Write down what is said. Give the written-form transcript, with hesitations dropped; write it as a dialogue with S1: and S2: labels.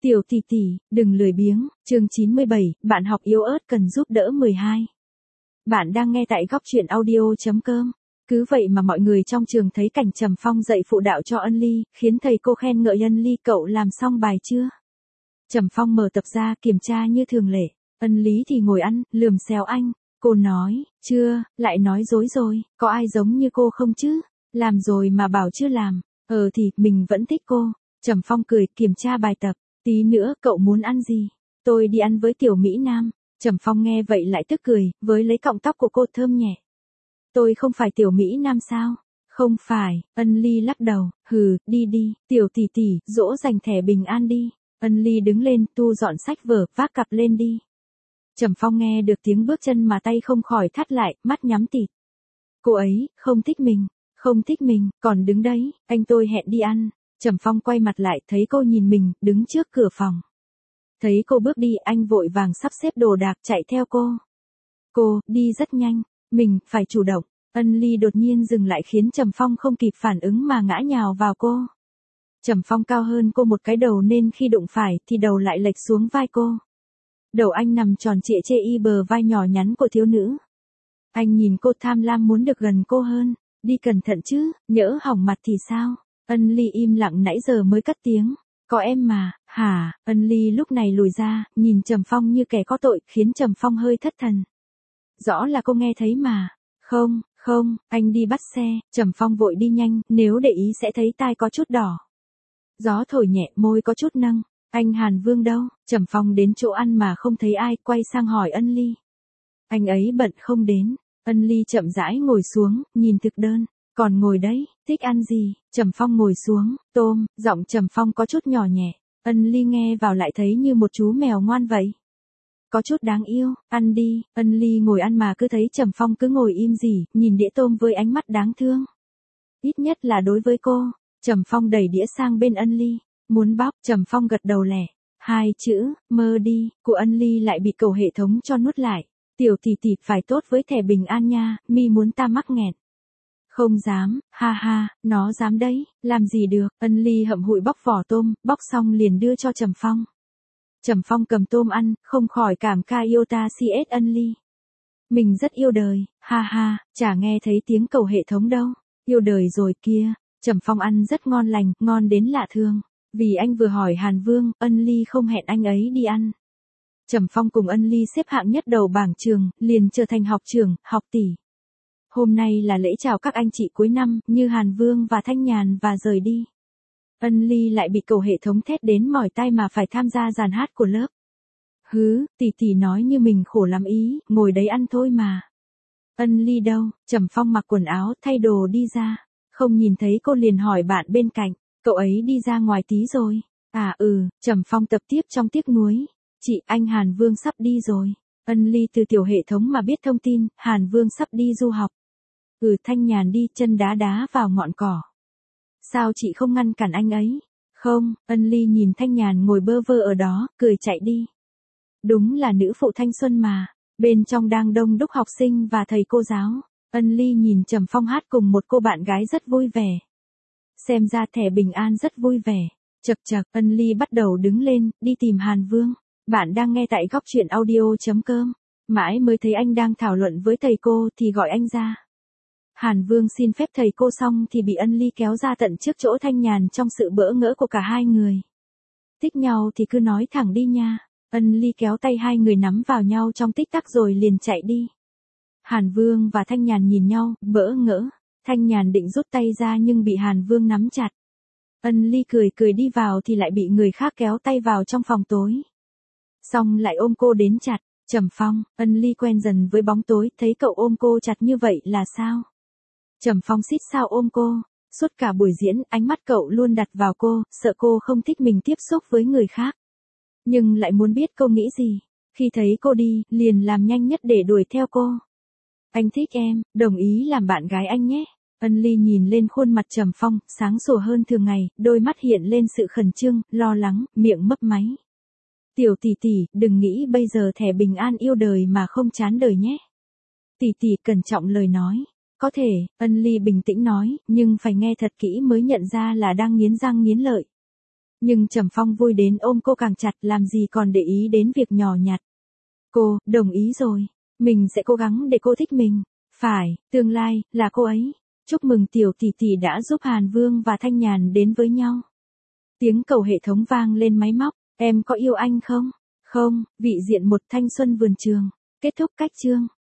S1: Tiểu tỷ tỷ, đừng lười biếng, chương 97, bạn học yếu ớt cần giúp đỡ 12. Bạn đang nghe tại góc truyện audio.com. Cứ vậy mà mọi người trong trường thấy cảnh Trầm Phong dạy phụ đạo cho Ân Ly, khiến thầy cô khen ngợi Ân Ly cậu làm xong bài chưa? Trầm Phong mở tập ra kiểm tra như thường lệ, Ân Lý thì ngồi ăn, lườm xéo anh. Cô nói, chưa, lại nói dối rồi, có ai giống như cô không chứ? Làm rồi mà bảo chưa làm, thì mình vẫn thích cô. Trầm Phong cười kiểm tra bài tập. Tí nữa cậu muốn ăn gì? Tôi đi ăn với Tiểu Mỹ Nam. Trầm Phong nghe vậy lại tức cười, với lấy cọng tóc của cô thơm nhẹ. Tôi không phải Tiểu Mỹ Nam sao? Không phải, Ân Ly lắc đầu, đi đi, Tiểu tỷ tỷ, dỗ dành thẻ bình an đi. Ân Ly đứng lên, tu dọn sách vở, vác cặp lên đi. Trầm Phong nghe được tiếng bước chân mà tay không khỏi thắt lại, mắt nhắm tịt. Cô ấy, không thích mình, còn đứng đấy, anh tôi hẹn đi ăn. Trầm Phong quay mặt lại thấy cô nhìn mình, đứng trước cửa phòng. Thấy cô bước đi, anh vội vàng sắp xếp đồ đạc chạy theo cô. Cô, đi rất nhanh, mình, phải chủ động. Ân Ly đột nhiên dừng lại khiến Trầm Phong không kịp phản ứng mà ngã nhào vào cô. Trầm Phong cao hơn cô một cái đầu nên khi đụng phải thì đầu lại lệch xuống vai cô. Đầu anh nằm tròn trịa chê y bờ vai nhỏ nhắn của thiếu nữ. Anh nhìn cô tham lam muốn được gần cô hơn. Đi cẩn thận chứ, nhỡ hỏng mặt thì sao? Ân Ly im lặng nãy giờ mới cất tiếng. Có em mà, hả? Ân Ly lúc này lùi ra, nhìn Trầm Phong như kẻ có tội, khiến Trầm Phong hơi thất thần. Rõ là cô nghe thấy mà. Không, anh đi bắt xe. Trầm Phong vội đi nhanh, nếu để ý sẽ thấy tai có chút đỏ. Gió thổi nhẹ, môi có chút nâng. Anh Hàn Vương đâu? Trầm Phong đến chỗ ăn mà không thấy ai, quay sang hỏi Ân Ly. Anh ấy bận không đến. Ân Ly chậm rãi ngồi xuống, nhìn thực đơn. Còn ngồi đấy, thích ăn gì? Trầm Phong ngồi xuống, tôm, giọng Trầm Phong có chút nhỏ nhẹ. Ân Ly nghe vào lại thấy như một chú mèo ngoan vậy. Có chút đáng yêu, ăn đi. Ân Ly ngồi ăn mà cứ thấy Trầm Phong cứ ngồi im gì, nhìn đĩa tôm với ánh mắt đáng thương. Ít nhất là đối với cô. Trầm Phong đẩy đĩa sang bên Ân Ly. Muốn bóc, Trầm Phong gật đầu lẻ. 2 chữ, mơ đi, của Ân Ly lại bị cầu hệ thống cho nuốt lại. Tiểu tỷ tỷ phải tốt với thẻ bình an nha, mi muốn ta mắc nghẹn. Không dám, ha, nó dám đấy, làm gì được. Ân Ly hậm hụi bóc vỏ tôm, bóc xong liền đưa cho Trầm Phong. Trầm Phong cầm tôm ăn, không khỏi cảm ca yêu ta CS Ân Ly. Mình rất yêu đời, ha, chả nghe thấy tiếng cầu hệ thống đâu. Yêu đời rồi kia. Trầm Phong ăn rất ngon lành, ngon đến lạ thường. Vì anh vừa hỏi Hàn Vương, Ân Ly không hẹn anh ấy đi ăn. Trầm Phong cùng Ân Ly xếp hạng nhất đầu bảng trường, liền trở thành học trưởng, học tỷ. Hôm nay là lễ chào các anh chị cuối năm, như Hàn Vương và Thanh Nhàn và rời đi. Ân Ly lại bị cầu hệ thống thét đến mỏi tai mà phải tham gia dàn hát của lớp. Tỷ tỷ nói như mình khổ lắm ý, ngồi đấy ăn thôi mà. Ân Ly đâu? Trầm Phong mặc quần áo, thay đồ đi ra. Không nhìn thấy cô liền hỏi bạn bên cạnh, cậu ấy đi ra ngoài tí rồi. Trầm Phong tập tiếp trong tiếc nuối. Chị, anh Hàn Vương sắp đi rồi. Ân Ly từ tiểu hệ thống mà biết thông tin, Hàn Vương sắp đi du học. Thanh Nhàn đi, chân đá vào ngọn cỏ. Sao chị không ngăn cản anh ấy? Không, Ân Ly nhìn Thanh Nhàn ngồi bơ vơ ở đó, cười chạy đi. Đúng là nữ phụ thanh xuân mà. Bên trong đang đông đúc học sinh và thầy cô giáo. Ân Ly nhìn Trầm Phong hát cùng một cô bạn gái rất vui vẻ. Xem ra thẻ bình an rất vui vẻ. Chật, Ân Ly bắt đầu đứng lên, đi tìm Hàn Vương. Bạn đang nghe tại góc truyện audio.com. Mãi mới thấy anh đang thảo luận với thầy cô thì gọi anh ra. Hàn Vương xin phép thầy cô xong thì bị Ân Ly kéo ra tận trước chỗ Thanh Nhàn trong sự bỡ ngỡ của cả hai người. Thích nhau thì cứ nói thẳng đi nha. Ân Ly kéo tay hai người nắm vào nhau trong tích tắc rồi liền chạy đi. Hàn Vương và Thanh Nhàn nhìn nhau, bỡ ngỡ. Thanh Nhàn định rút tay ra nhưng bị Hàn Vương nắm chặt. Ân Ly cười đi vào thì lại bị người khác kéo tay vào trong phòng tối. Xong lại ôm cô đến chặt. Trầm Phong, Ân Ly quen dần với bóng tối, thấy cậu ôm cô chặt như vậy là sao? Trầm Phong xít sao ôm cô. Suốt cả buổi diễn, ánh mắt cậu luôn đặt vào cô, sợ cô không thích mình tiếp xúc với người khác. Nhưng lại muốn biết cô nghĩ gì. Khi thấy cô đi, liền làm nhanh nhất để đuổi theo cô. Anh thích em, đồng ý làm bạn gái anh nhé. Ân Ly nhìn lên khuôn mặt Trầm Phong, sáng sủa hơn thường ngày, đôi mắt hiện lên sự khẩn trương, lo lắng, miệng mấp máy. Tiểu tỷ tỷ, đừng nghĩ bây giờ thẻ bình an yêu đời mà không chán đời nhé. Tỷ tỷ cẩn trọng lời nói. Có thể, Ân Ly bình tĩnh nói, nhưng phải nghe thật kỹ mới nhận ra là đang nghiến răng nghiến lợi. Nhưng Trầm Phong vui đến ôm cô càng chặt, làm gì còn để ý đến việc nhỏ nhặt. Cô, đồng ý rồi. Mình sẽ cố gắng để cô thích mình. Phải, tương lai, là cô ấy. Chúc mừng tiểu tỷ tỷ đã giúp Hàn Vương và Thanh Nhàn đến với nhau. Tiếng cầu hệ thống vang lên máy móc. Em có yêu anh không? Không, vị diện một thanh xuân vườn trường. Kết thúc cách chương.